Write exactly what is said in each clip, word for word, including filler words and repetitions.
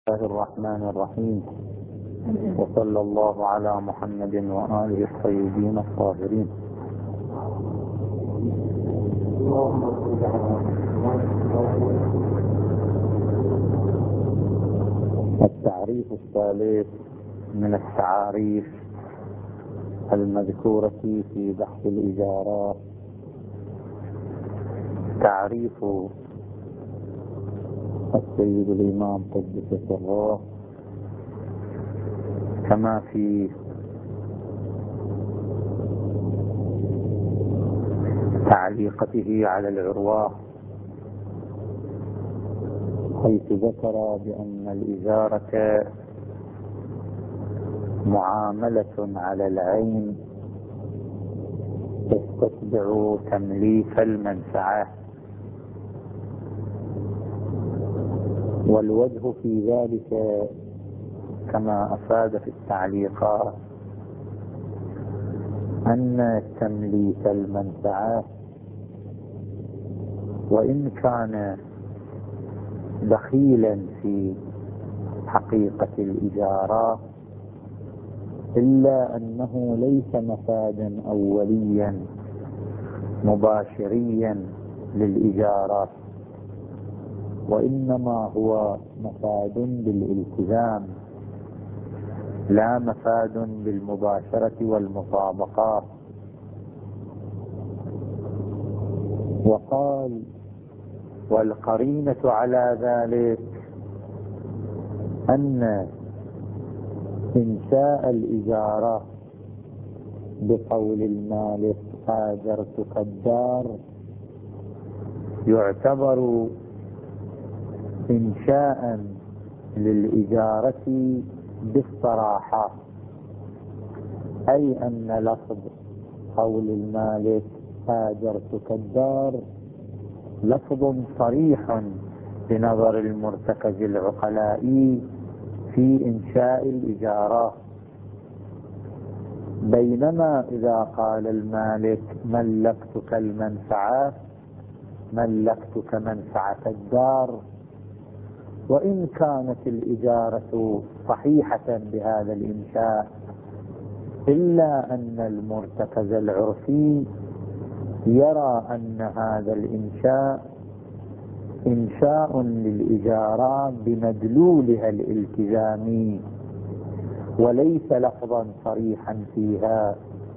الله الرحمن الرحيم، وصلى الله على محمد وآله الطيبين الطاهرين. التعريف الثالث من التعاريف المذكورة في بحث الإجارات، تعريف السيد الإمام قدس سره كما في تعليقته على العروة، حيث ذكر بأن الإجارة معاملة على العين تستتبع تمليك المنفعة، والوجه في ذلك كما أفاد في التعليقات أن تمليك المنفعة وإن كان دخيلا في حقيقة الإجارة إلا أنه ليس مفادا أوليا مباشريا للإجارة، وإنما هو مفاد بالالتزام لا مفاد بالمباشرة والمطابقات. وقال والقرينة على ذلك أن إنشاء الإجارة بقول المالك آجرتك الدار يعتبر إنشاء للإجارة بالصراحة، أي أن لفظ قول المالك آجرتك الدار لفظ صريح بنظر المرتكز العقلاء في إنشاء الإجارة، بينما إذا قال المالك ملكتك المنفعة ملكتك منفعة الدار، وإن كانت الإجارة صحيحة بهذا الإنشاء إلا أن المرتكز العرفي يرى أن هذا الإنشاء إنشاء للإجارة بمدلولها الالتزامي وليس لفظا صريحا فيها.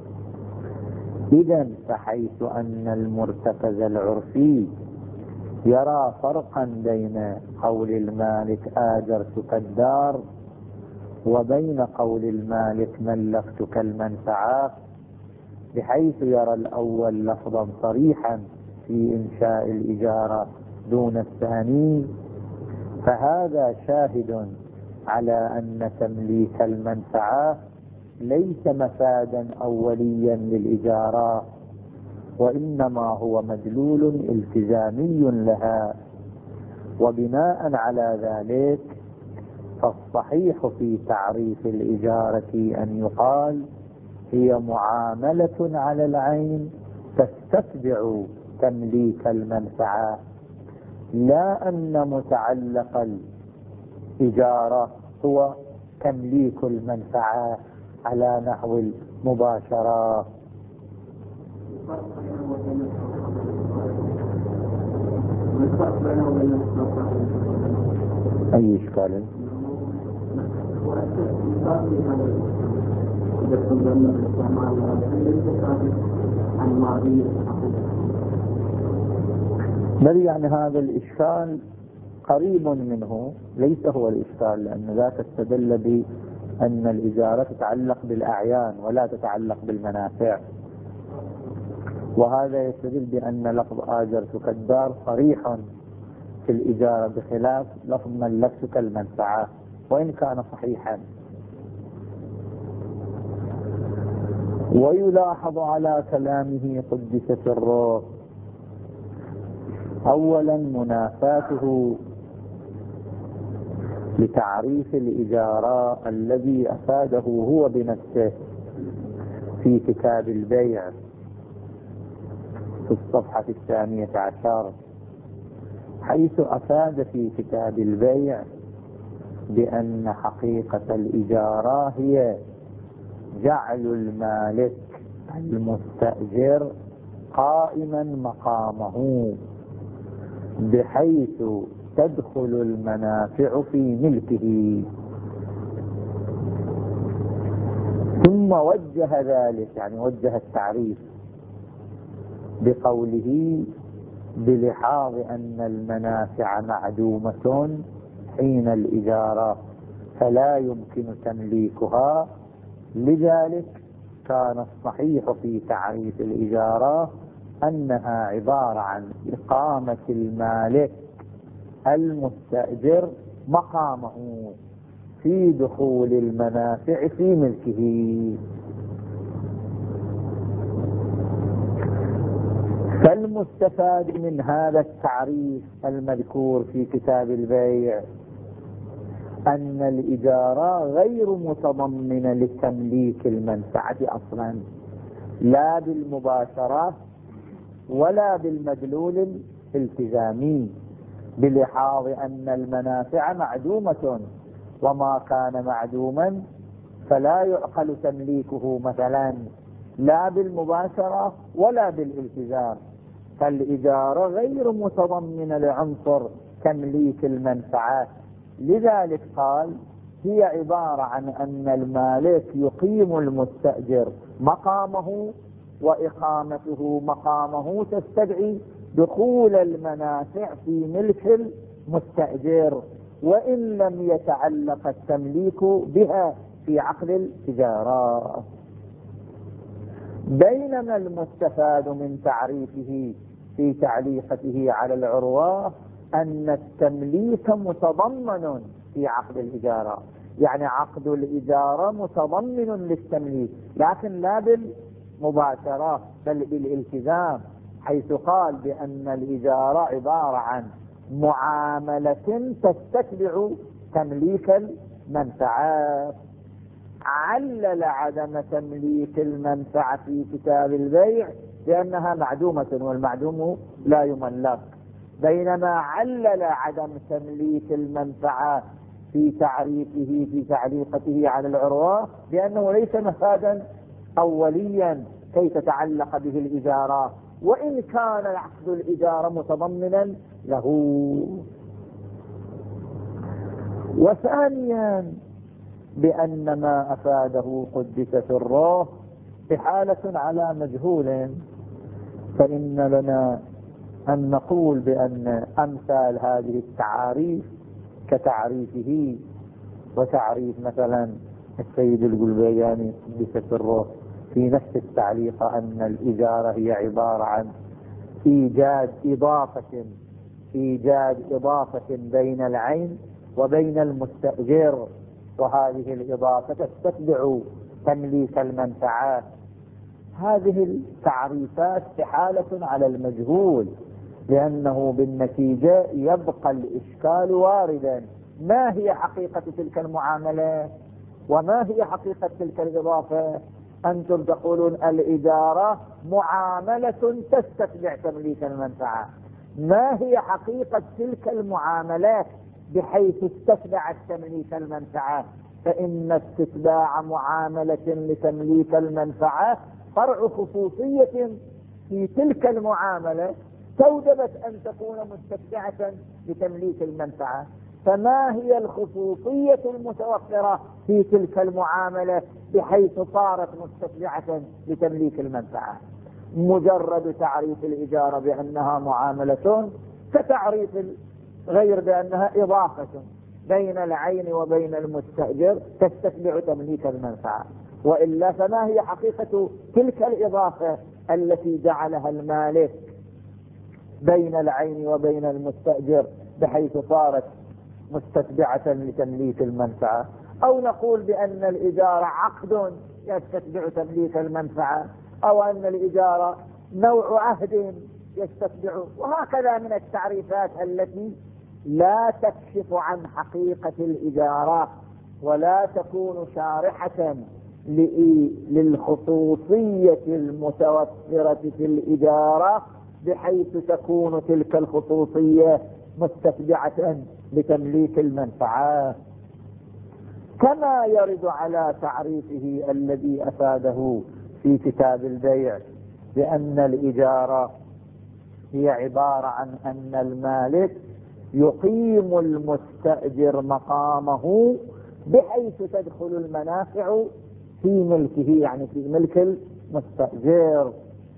إذن فحيث أن المرتكز العرفي يرى فرقا بين قول المالك آجرتك الدار وبين قول المالك ملكتك المنفعة، بحيث يرى الأول لفظا صريحا في إنشاء الإجارة دون الثاني، فهذا شاهد على أن تمليك المنفعة ليس مفادا أوليا للإجارة، وإنما هو مدلول التزامي لها. وبناء على ذلك فالصحيح في تعريف الإجارة أن يقال هي معاملة على العين تستتبع تمليك المنفعة، لا أن متعلق الإجارة هو تمليك المنفعة على نحو المباشرة. أي إشكال؟ بل يعني هذا الإشكال قريب منه، ليس هو الإشكال، لأن ذاك استدل بأن الإجارة تتعلق بالأعيان ولا تتعلق بالمنافع، وهذا يستدل بأن لفظ آجرتك الدار صريح في الإجارة بخلاف لفظ ملكتك المنفعة وإن كان صحيحا. ويلاحظ على كلامه قدس سره أولا منافاته لتعريف الإجارة الذي أفاده هو بنفسه في كتاب البيع في الصفحة الثانية عشر، حيث أفاد في كتاب البيع بأن حقيقة الإجارة هي جعل المالك المستأجر قائما مقامه، بحيث تدخل المنافع في ملكه. ثم وجه ذلك، يعني وجه التعريف بقوله بلحاظ أن المنافع معدومة حين الإجارة فلا يمكن تمليكها، لذلك كان الصحيح في تعريف الإجارة أنها عبارة عن إقامة المالك المستأجر مقامه في دخول المنافع في ملكه. فالمستفاد من هذا التعريف المذكور في كتاب البيع أن الإجارة غير متضمنة لتمليك المنفعة أصلا، لا بالمباشرة ولا بالمدلول الالتزامي، بلحاظ أن المنافع معدومة، وما كان معدوما فلا يعقل تمليكه مثلا لا بالمباشرة ولا بالالتزام. فالإجارة غير متضمنة لعنصر تمليك المنفعات، لذلك قال هي عبارة عن أن المالك يقيم المستأجر مقامه، وإقامته مقامه تستدعي دخول المنافع في ملك المستأجر، وإن لم يتعلق التمليك بها في عقد التجارة. بينما المستفاد من تعريفه في تعليقته على العروة أن التمليك متضمن في عقد الإجارة، يعني عقد الإجارة متضمن للتمليك، لكن لا بالمباشرة بل بالالتزام، حيث قال بأن الإجارة عبارة عن معاملة تستتبع تمليك المنفعات. علل عدم تمليك المنفعة في كتاب البيع لأنها معدومة، والمعدوم لا يملك، بينما علل عدم تمليك المنفعة في تعريفه في تعليقته على العروة لأنه ليس مفادا أوليا كي تتعلق به الإجارة، وإن كان عقد الإجارة متضمنا له. وثانيا بأن ما أفاده قدس سره إحالة على مجهول، فإن لنا أن نقول بأن أمثال هذه التعاريف كتعريفه وتعريف مثلا السيد القلبياني قدس سره في نفس التعليق أن الإجارة هي عبارة عن إيجاد إضافة إيجاد إضافة بين العين وبين المستأجر، وهذه الإضافة تستتبع تمليك المنفعات. هذه التعريفات استحالة على المجهول، لأنه بالنتيجة يبقى الإشكال واردا: ما هي حقيقة تلك المعاملة وما هي حقيقة تلك الإضافة؟ أنتم تقولون الإجارة معاملة تستتبع تمليك المنفعة، ما هي حقيقة تلك المعاملات بحيث استتبعت تمليك المنفعة؟ فإن استتباع معاملة لتمليك المنفعة فرع خصوصية في تلك المعاملة توجبت أن تكون مستتبعة لتمليك المنفعة. فما هي الخصوصية المتوفرة في تلك المعاملة بحيث صارت مستتبعة لتمليك المنفعة؟ مجرد تعريف الإجارة بأنها معاملة كتعريف غير بأنها إضافة بين العين وبين المستأجر تستتبع تمليك المنفعة، وإلا فما هي حقيقة تلك الإضافة التي جعلها المالك بين العين وبين المستأجر بحيث صارت مستتبعة لتمليك المنفعة؟ أو نقول بأن الإجارة عقد يستتبع تمليك المنفعة، أو أن الإجارة نوع عهد يستتبع، وهكذا من التعريفات التي لا تكشف عن حقيقة الإجارة ولا تكون شارحة للخصوصية المتوفرة في الإجارة بحيث تكون تلك الخصوصية مستتبعة لتمليك المنفعة. كما يرد على تعريفه الذي أفاده في كتاب البيع بأن الإجارة هي عبارة عن أن المالك يقيم المستأجر مقامه بحيث تدخل المنافع في ملكه، يعني في ملك المستأجر.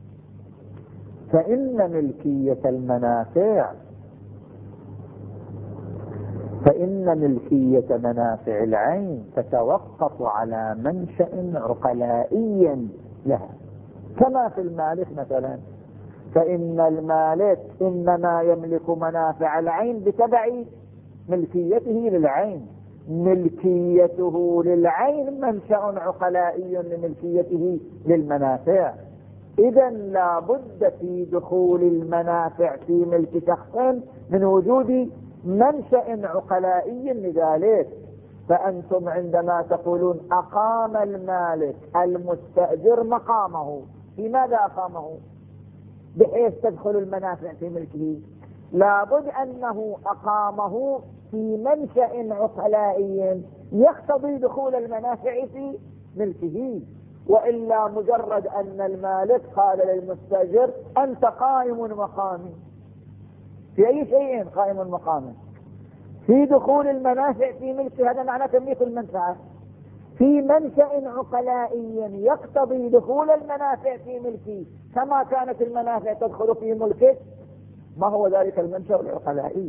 فإن ملكية المنافع فإن ملكية منافع العين تتوقف على منشأ عقلائي لها، كما في المالك مثلا، فإن المالك إنما يملك منافع العين بتبع ملكيته للعين. ملكيته للعين منشأ عقلائي لملكيته للمنافع. إذا لا بد في دخول المنافع في ملك شخص من وجود منشأ عقلائي لذلك. فأنتم عندما تقولون أقام المالك المستأجر مقامه، في ماذا أقامه؟ بحيث تدخل المنافع في ملكه. لابد أنه أقامه في منشأ عقلائي يقتضي دخول المنافع في ملكه، وإلا مجرد أن المالك قال للمستأجر أنت قائم مقامي، في أي شيء قائم مقامي؟ في دخول المنافع في ملكه، هذا معنى تمليك المنفعة في منشأ عقلائي يقتضي دخول المنافع في ملكه، كما كانت المنافع تدخل في ملكه. ما هو ذلك المنشأ العقلائي؟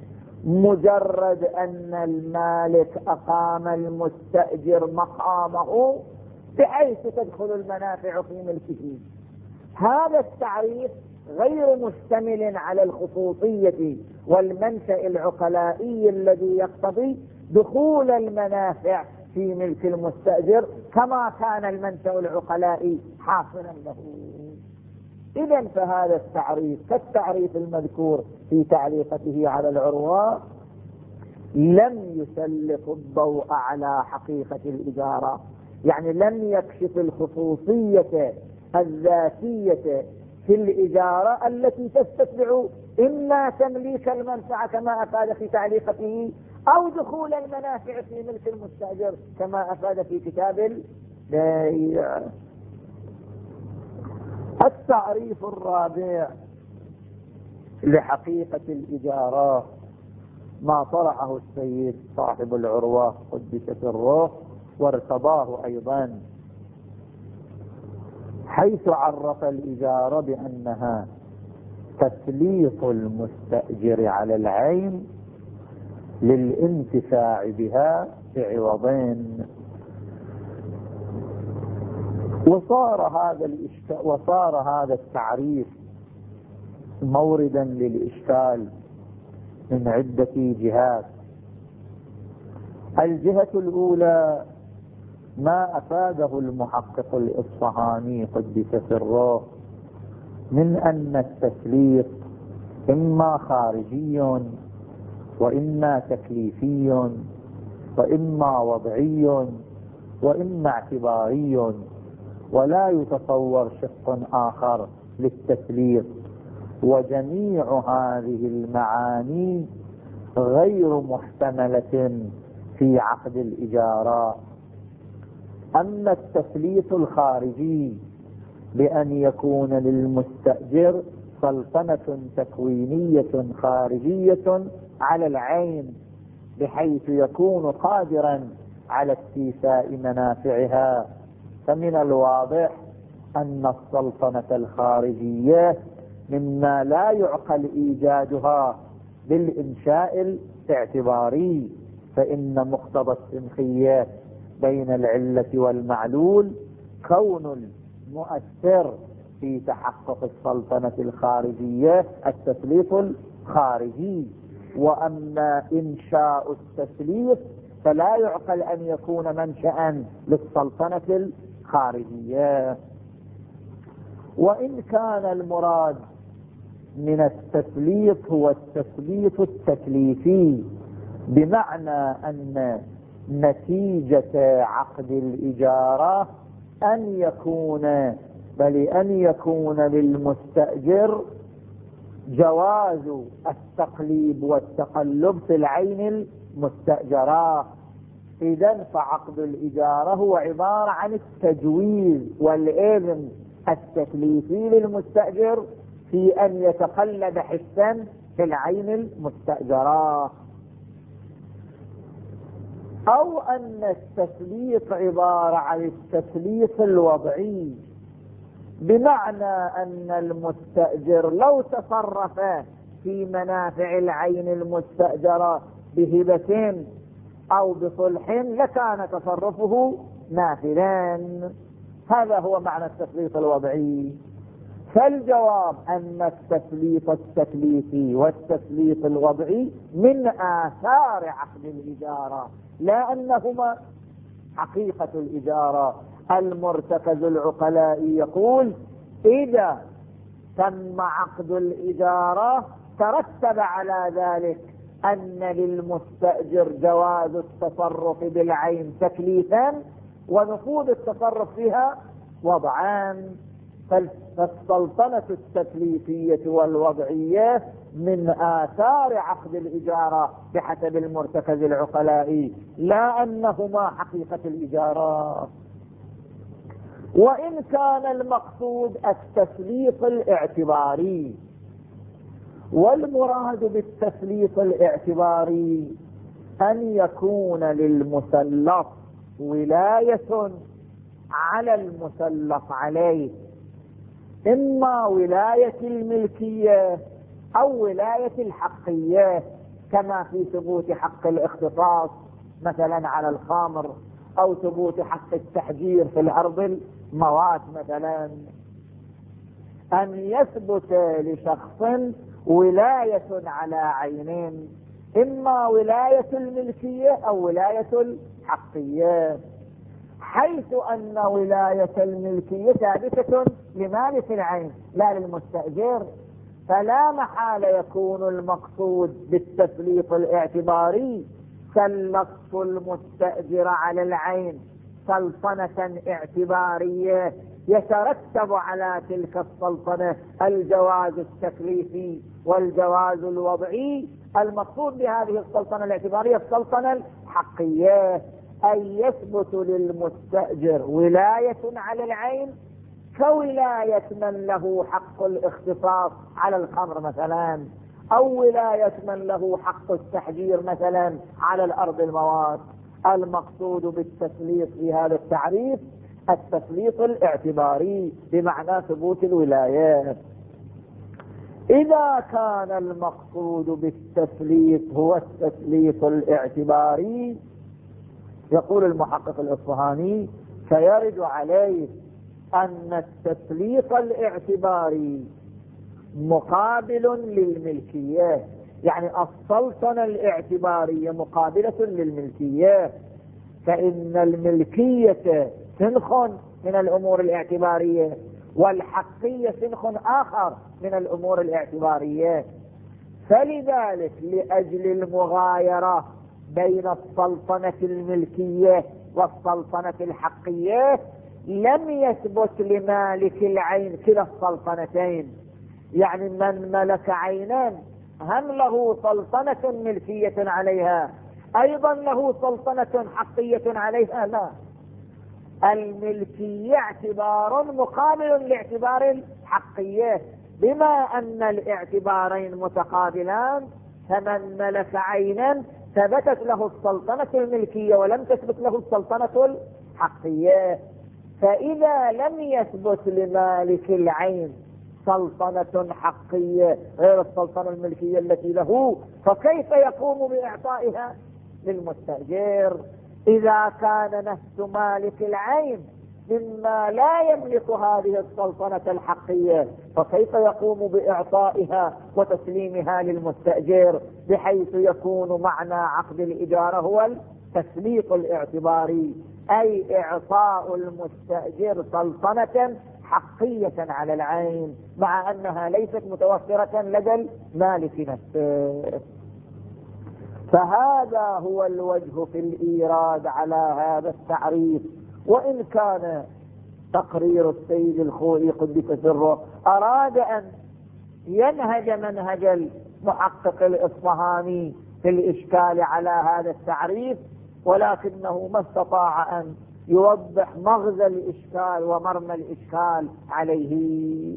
مجرد أن المالك أقام المستأجر مقامه بحيث تدخل المنافع في ملكه. هذا التعريف غير مشتمل على الخصوصية والمنشأ العقلائي الذي يقتضي دخول المنافع في ملك المستأجر كما كان المنشأ العقلائي حاصلا له. إذن فهذا التعريف كالتعريف المذكور في تعليقته على العروة لم يسلط الضوء على حقيقة الإجارة، يعني لم يكشف الخصوصية الذاتية في الإجارة التي تستتبع إما تمليك المنفعة كما أفاد في تعليقته أو دخول المنافع في ملك المستأجر كما أفاد في كتاب البيع. التعريف الرابع لحقيقة الإجارة ما طرحه السيد صاحب العروة قدست الروح وارتضاه أيضا، حيث عرف الإجارة بأنها تسليط المستأجر على العين للانتفاع بها بعوضين. وصار هذا الإشكال وصار هذا التعريف موردا للإشكال من عدة جهات. الجهة الأولى ما أفاده المحقق الإصفهاني قدس سره من أن التسليط إما خارجي وإما تكليفي وإما وضعي وإما اعتباري، ولا يتصور شق آخر للتسليط، وجميع هذه المعاني غير محتملة في عقد الإجارة. أما التسليط الخارجي بأن يكون للمستأجر سلطنة تكوينية خارجية على العين بحيث يكون قادرا على استيفاء منافعها، فمن الواضح أن السلطنة الخارجية مما لا يعقل إيجادها بالإنشاء الاعتباري، فإن مقتضى السمخية بين العلة والمعلول كون المؤثر في تحقق السلطنة الخارجية التسليط الخارجي. وأما إنشاء التسليط فلا يعقل أن يكون منشأ للسلطنة الخارجية. وإن كان المراد من التسليط هو التسليط التكليفي بمعنى أن نتيجة عقد الإجارة أن يكون بل أن يكون للمستأجر جواز التقليب والتقلب في العين المستأجرة، إذن فعقد الإجارة هو عبارة عن التجويز والإذن التكليفي للمستأجر في أن يتقلد حسا في العين المستأجرة، أو أن التسليط عبارة عن التسليط الوضعي، بمعنى أن المستأجر لو تصرف في منافع العين المستأجرة بهبة أو بصلح لكان تصرفه نافذا. هذا هو معنى التسليط الوضعي. فالجواب أن التسليط التكليفي والتسليط الوضعي من آثار عقد الإجارة، لا أنهما حقيقة الإجارة. المرتكز العقلائي يقول إذا تم عقد الإجارة ترتب على ذلك أن للمستأجر جواز التصرف بالعين تكليفا ونفوذ التصرف فيها وضعان. فالسلطنة التكليفية والوضعية من آثار عقد الإجارة بحسب المرتكز العقلائي، لا أنهما حقيقة الإجارة. وإن كان المقصود التسليط الاعتباري، والمراد بالتسليط الاعتباري أن يكون للمسلط ولاية على المسلط عليه، إما ولاية الملكية أو ولاية الحقية، كما في ثبوت حق الاختصاص مثلا على الخمر، أو ثبوت حق التحجير في الأرض المواد مثلا. أن يثبت لشخص ولاية على عينين، إما ولاية الملكية أو ولاية الحقية، حيث أن ولاية الملكية ثابتة لمالك العين لا للمستأجر، فلا محال يكون المقصود بالتسليط الاعتباري سلطت المستأجر على العين سلطنة اعتبارية يترتب على تلك السلطنة الجواز التكليفي والجواز الوضعي. المقصود بهذه السلطنة الاعتبارية السلطنة الحقية، أن يثبت للمستأجر ولاية على العين كولاية من له حق الاختصاص على الخمر مثلا، أو ولاية من له حق التحجير مثلا على الأرض المواد. المقصود بالتسليط في هذا التعريف التسليط الاعتباري بمعنى ثبوت الولايات. إذا كان المقصود بالتسليط هو التسليط الاعتباري، يقول المحقق الإصفهاني فيرد عليه أن التسليط الاعتباري مقابل للملكية، يعني السلطنة الاعتبارية مقابلة للملكية، فإن الملكية سنخ من الأمور الاعتبارية والحقية سنخ آخر من الأمور الاعتبارية. فلذلك لأجل المغايرة بين السلطنة الملكية والسلطنة الحقية لم يثبت لمالك العين كلا السلطنتين، يعني من ملك عينان هم له سلطنة ملكية عليها أيضا له سلطنة حقية عليها؟ لا، الملكية اعتبار مقابل لاعتبار الحقية، بما أن الاعتبارين متقابلان، فمن ملك عينا ثبتت له السلطنة الملكية ولم تثبت له السلطنة الحقية. فإذا لم يثبت لمالك العين سلطنة حقية غير السلطنة الملكية التي له، فكيف يقوم بإعطائها للمستأجر؟ إذا كان نفس مالك العين مما لا يملك هذه السلطنة الحقية، فكيف يقوم بإعطائها وتسليمها للمستأجر، بحيث يكون معنى عقد الإجارة هو التسليط الاعتباري، أي إعطاء المستأجر سلطنة حقية على العين مع أنها ليست متوفرة لدى المالك نفسه. فهذا هو الوجه في الإيراد على هذا التعريف. وإن كان تقرير السيد الخوئي قدس سره أراد أن ينهج منهج المحقق الإصفهاني في الإشكال على هذا التعريف، ولكنه ما استطاع أن يوضح مغزى الإشكال ومرمى الإشكال عليه.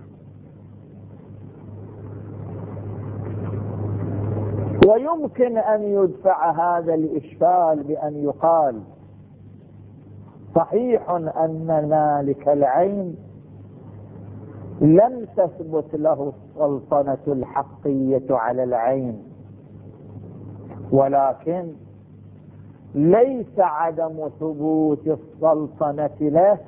ويمكن أن يدفع هذا الإشكال بأن يقال صحيح أن مالك العين لم تثبت له السلطنة الحقية على العين، ولكن ليس عدم ثبوت السلطنة له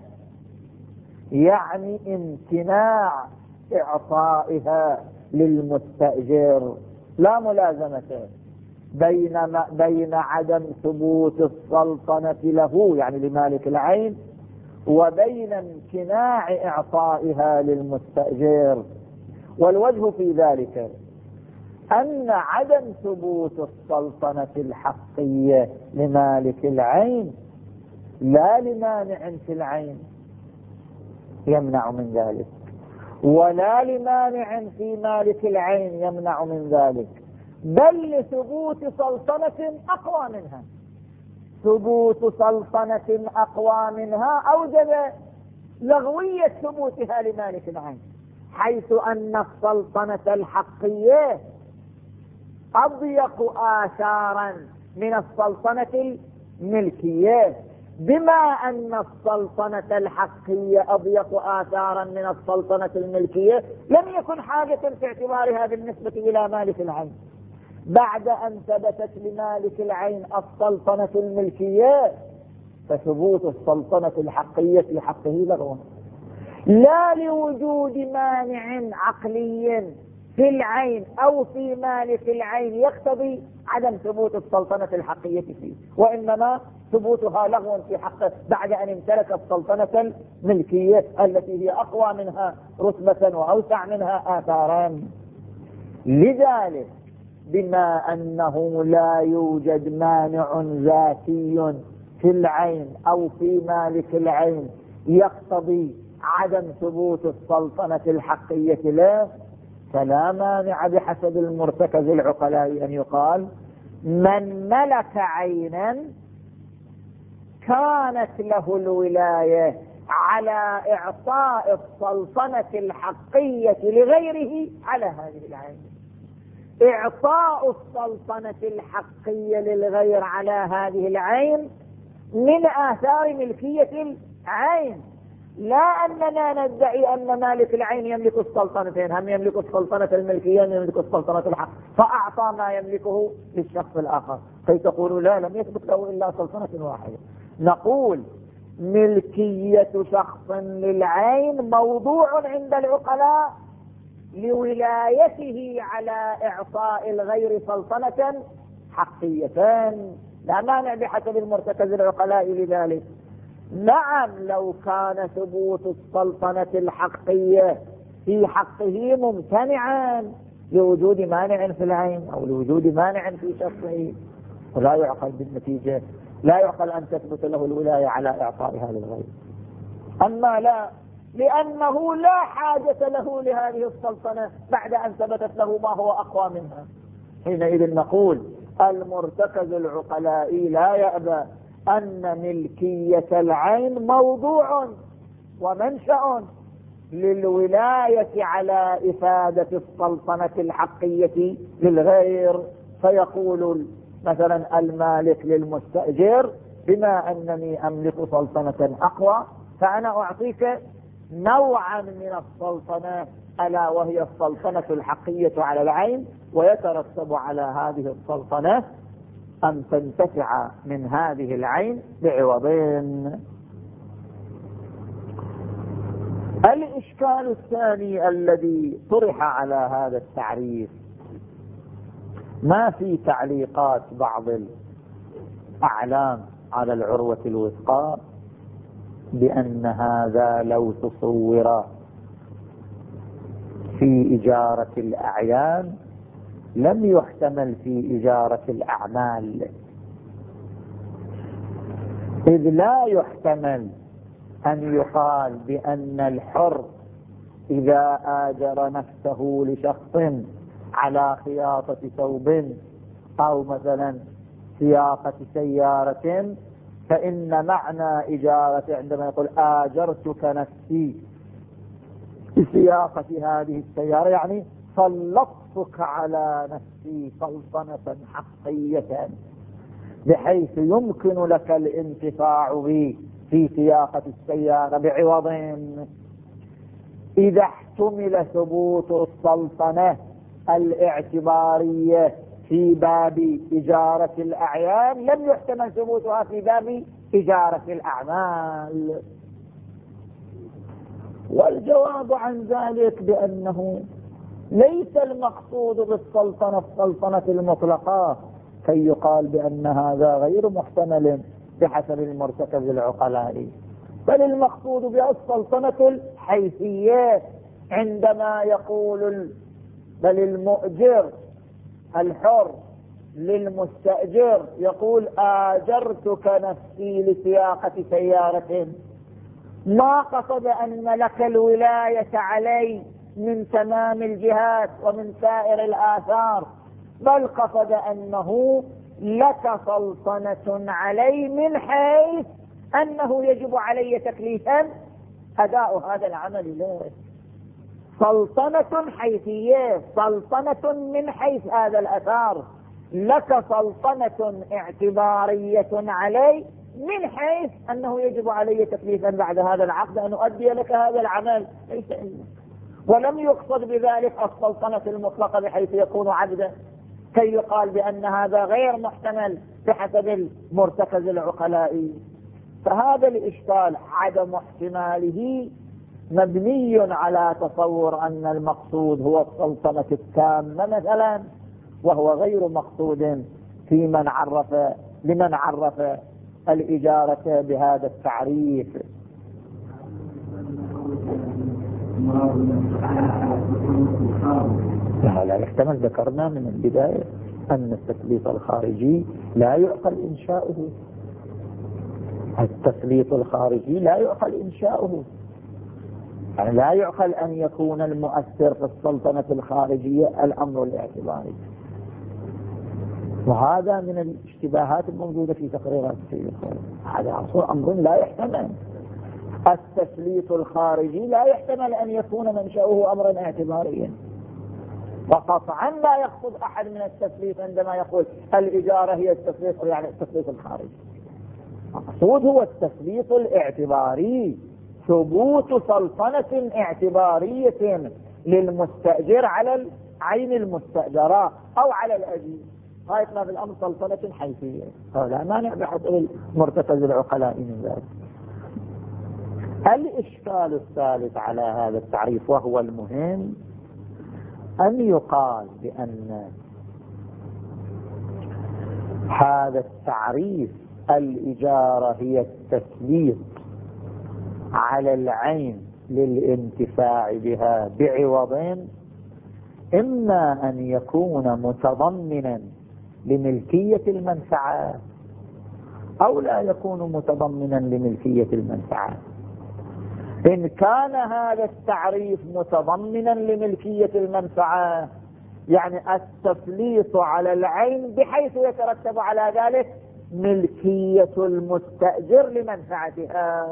يعني امتناع إعطائها للمستأجر، لا ملازمة بين بين عدم ثبوت السلطنة له يعني لمالك العين وبين امتناع إعطائها للمستأجر. والوجه في ذلك أن عدم ثبوت السلطنة الحقية لمالك العين لا لمانع في العين يمنع من ذلك، ولا لمانع في مالك العين يمنع من ذلك، بل لثبوت سلطنة أقوى منها. ثبوت سلطنة أقوى منها أوجب لغوية ثبوتها لمالك العين، حيث أن السلطنة الحقية أضيق آثارا من السلطنة الملكية. بما أن السلطنة الحقية أضيق آثارا من السلطنة الملكية لم يكن حاجة في اعتبارها بالنسبة إلى مالك العين. بعد أن ثبتت لمالك العين السلطنة الملكية فثبوت السلطنة الحقية لحقه لغو، لا لوجود مانع عقلي في العين أو في مالك العين يقتضي عدم ثبوت السلطنة الحقية فيه، وإنما ثبوتها لغو في حقه بعد أن امتلك السلطنة الملكية التي هي أقوى منها رتبة وأوسع منها آثارا. لذلك بما أنه لا يوجد مانع ذاتي في العين أو في مالك العين يقتضي عدم ثبوت السلطنة الحقية له، فلا مانع بحسب المرتكز العقلاء أن يقال من ملك عينا كانت له الولاية على إعطاء السلطنة الحقية لغيره على هذه العين. إعطاء السلطنة الحقية للغير على هذه العين من آثار ملكية العين، لا أننا ندعي أن مالك العين يملك السلطنتين، هم يملك السلطنة الملكية يملك السلطنة الحق، فأعطى ما يملكه للشخص الآخر، كي تقولوا لا لم يثبت له إلا سلطنة واحدة. نقول ملكية شخص للعين موضوع عند العقلاء لولايته على إعطاء الغير سلطنة حقيتان، لا مانع بحسب المرتكز العقلاء لذلك. نعم لو كان ثبوت السلطنة الحقية في حقه ممتنعا لوجود مانع في العين أو لوجود مانع في شخصه، ولا يعقل بالنتيجة، لا يعقل أن تثبت له الولاية على إعطائها للغير. أما لا، لأنه لا حاجة له لهذه السلطنة بعد أن ثبتت له ما هو أقوى منها. حينئذ نقول المرتكز العقلائي لا يأبى أن ملكية العين موضوع ومنشأ للولاية على إفادة السلطنة الحقية للغير، فيقول مثلا المالك للمستأجر بما أنني أملك سلطنة أقوى فأنا أعطيك نوعا من السلطنة ألا وهي السلطنة الحقية على العين، ويترتب على هذه السلطنة أن تنتفع من هذه العين بعوضين. الإشكال الثاني الذي طرح على هذا التعريف ما في تعليقات بعض الأعلام على العروة الوثقى بأن هذا لو تصور في إجارة الأعيان لم يحتمل في إجارة الأعمال، إذ لا يحتمل أن يقال بأن الحر إذا آجر نفسه لشخص على خياطة ثوب أو مثلا سياقة سيارة، فإن معنى إجارة عندما يقول آجرتك نفسي بسياقة هذه السيارة يعني سلطتك على نفسي سلطنة حقية بحيث يمكن لك الانتفاع به في سياقة السيارة بعوضين. إذا احتمل ثبوت السلطنة الاعتبارية في باب إجارة الأعيان لم يحتمل ثبوتها في باب إجارة الأعمال. والجواب عن ذلك بأنه ليس المقصود بالسلطنة السلطنة المطلقة كي يقال بأن هذا غير محتمل بحسب المرتكز العقلائي، بل المقصود بها السلطنة الحيثية، عندما يقول بل المؤجر الحر للمستأجر يقول آجرتك نفسي لسياقة سيارة، ما قصد أن لك الولاية علي من تمام الجهات ومن سائر الآثار، بل قصد أنه لك سلطنة علي من حيث أنه يجب علي تكليفا أداء هذا العمل له. سلطنة حيثية، سلطنة من حيث هذا الأثار، لك سلطنة اعتبارية علي من حيث أنه يجب علي تكليفا بعد هذا العقد أن أؤدي لك هذا العمل، ليس إلا. ولم يقصد بذلك السلطنة المطلقة بحيث يكون عبدا كي يقال بأن هذا غير محتمل بحسب المرتكز العقلائي. فهذا الإشكال عدم احتماله مبني على تصور أن المقصود هو السلطنة التامة مثلا، وهو غير مقصود في من عرف لمن عرف الإجارة بهذا التعريف. لا لا يحتمل، ذكرنا من البداية أن التثليث الخارجي لا يعقل إنشاؤه، التثليث الخارجي لا يعقل إنشاؤه، يعني لا يعقل أن يكون المؤثر في السلطنة الخارجية الأمر الاعتباري، وهذا من الاشتباهات الموجودة في تقريرات السيد الخارجي. هذا أمر لا يحتمل، التثليث الخارجي لا يحتمل أن يكون منشأه أمرا اعتباريا، وقطعا لا يقصد أحد من التثليث عندما يقول الإجارة هي التثليث يعني التثليث الخارجي. المقصود هو التثليث الاعتباري، ثبوت سلطنة اعتبارية للمستأجر على العين المستأجرة أو على الأجير، غاية ما في الأمر سلطنة حيثية، لا مانع بحسب المرتكز العقلائي من ذلك. الإشكال الثالث على هذا التعريف وهو المهم أن يقال بأن هذا التعريف الإجارة هي التسليط على العين للانتفاع بها بعوضين، إما أن يكون متضمنا لملكية المنفعة أو لا يكون متضمنا لملكية المنفعة. إن كان هذا التعريف متضمنا لملكية المنفعة يعني التسليط على العين بحيث يترتب على ذلك ملكية المستأجر لمنفعتها،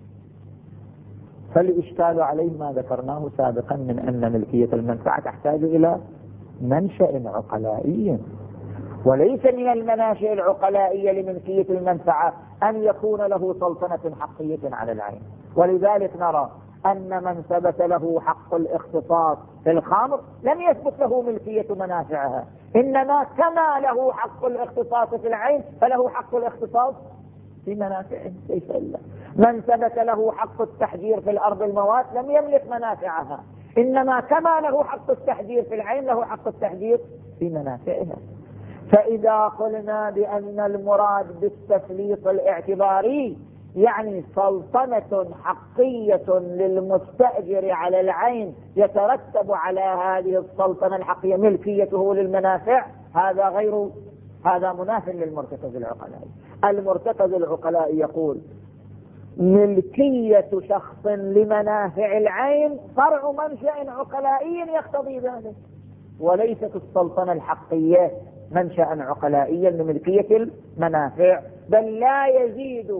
فالإشكال عليه ما ذكرناه سابقا من أن ملكية المنفعة تحتاج إلى منشأ عقلائي، وليس من المناشئ العقلائية لملكية المنفعة أن يكون له سلطنة حقية على العين. ولذلك نرى أن من ثبت له حق الاختصاص في الخمر لم يثبت له ملكية منافعها، إنما كما له حق الاختصاص في العين فله حق الاختصاص في منافعه، ليس إلا. من ثبت له حق التحجير في الأرض الموات لم يملك منافعها، إنما كما له حق التحجير في العين له حق التحجير في منافعها. فإذا قلنا بأن المراد بالتسليط الاعتباري يعني سلطنة حقية للمستأجر على العين يترتب على هذه السلطنة الحقية ملكيته للمنافع، هذا غير هذا مناف للمرتكز العقلائي. المرتكز العقلائي يقول ملكية شخص لمنافع العين فرع منشأ عقلائي يقتضي ذلك، وليست السلطنة الحقية منشأ عقلائيا لملكية المنافع، بل لا يزيد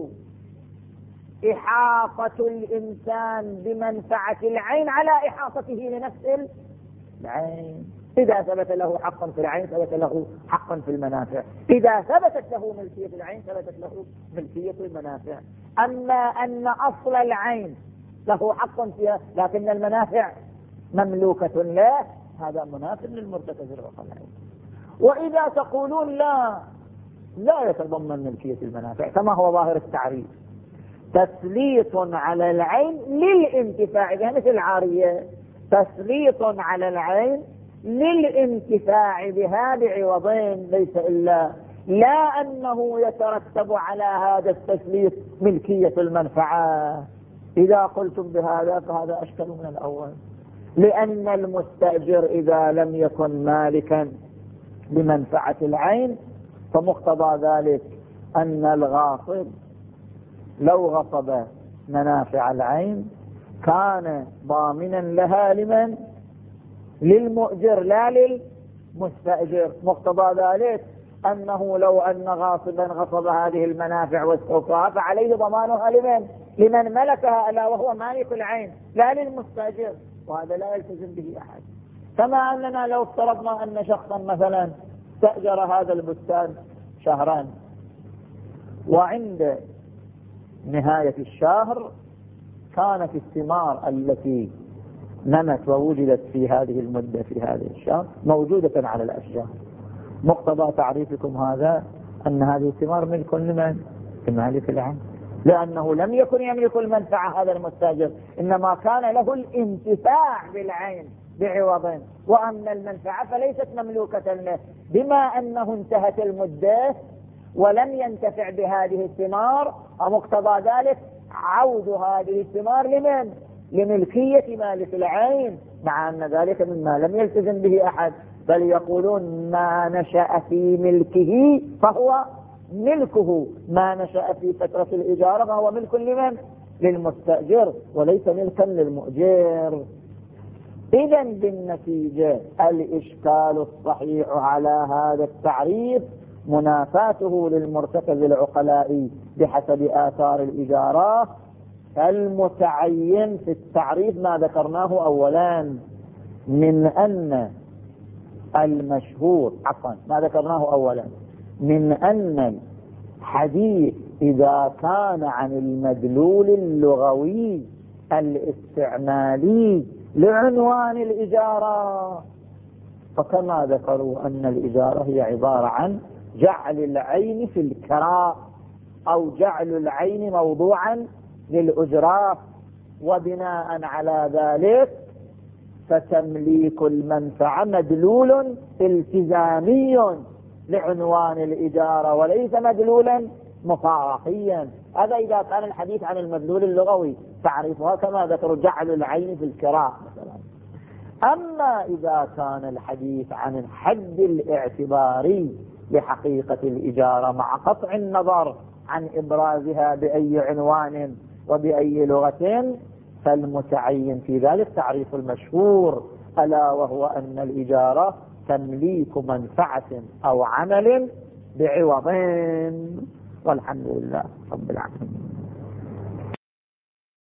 إحاطة الإنسان بمنفعة العين على إحاطته لنفس العين. إذا ثبت له حقا في العين ثبت له حقا في المنافع، إذا ثبتت له ملكية العين ثبتت له ملكية المنافع. أما أن أصل العين له حق فيها لكن المنافع مملوكة له، هذا مناف للمرتكز العقلائي. وإذا تقولون لا لا يتضمن ملكية المنافع كما هو ظاهر التعريف، تسليط على العين للانتفاع بها مثل العارية، تسليط على العين للانتفاع بها بعوضين، ليس إلا لا أنه يترتب على هذا التسليط ملكية المنفعة. إذا قلتم بهذا فهذا أشكل من الأول، لأن المستأجر إذا لم يكن مالكا بمنفعة العين فمقتضى ذلك أن الغاصب لو غصب منافع العين كان ضامنا لها لمن؟ للمؤجر لا للمستأجر. مقتضى ذلك أنه لو أن غاصبا غصب هذه المنافع واستوفاها فعليه ضمانها لمن؟ لمن ملكها ألا وهو مالك العين لا للمستأجر، وهذا لا يلتزم به أحد. كما أننا لو افترضنا أن شخصا مثلا استأجر هذا البستان شهران، وعند نهاية الشهر كانت الثمار التي نمت ووجدت في هذه المدة في هذه الشهر موجودة على الأشجار، مقتضى تعريفكم هذا أن هذه الثمار ملك لمن؟ لمالك العين، لأنه لم يكن يملك المنفعة هذا المستأجر، إنما كان له الانتفاع بالعين بعوض، وأما المنفعة فليست مملوكة له، بما أنه انتهت المدة ولم ينتفع بهذه الثمار، ومقتضى ذلك عود هذه الثمار لمن؟ لملكية مالك العين، مع أن ذلك مما لم يلتزم به أحد، بل يقولون ما نشأ في ملكه فهو ملكه، ما نشأ في فترة الإجارة فهو ملك لمن؟ للمستأجر وليس ملكا للمؤجر. إذا بالنتيجة الإشكال الصحيح على هذا التعريف منافاته للمرتكز العقلائي بحسب آثار الإجارة. المتعين في التعريف ما ذكرناه أولا من أن المشهور عفوا ما ذكرناه أولا من أن الحديث إذا كان عن المدلول اللغوي الاستعمالي لعنوان الإجارة، فكما ذكروا أن الإجارة هي عبارة عن جعل العين في الكراء أو جعل العين موضوعا للأجراء، وبناء على ذلك فتمليك المنفعة مدلول التزامي لعنوان الإجارة وليس مدلولا مفارقيا. هذا إذا كان الحديث عن المدلول اللغوي تعريفها كما ذكروا جعل العين في الكراء مثلا. أما إذا كان الحديث عن الحد الاعتباري لحقيقة الإجارة مع قطع النظر عن إبرازها بأي عنوان وبأي لغة، فالمتعين في ذلك تعريف المشهور، ألا وهو أن الإجارة تمليك منفعة أو عمل بعوضين، والحمد لله رب العالمين.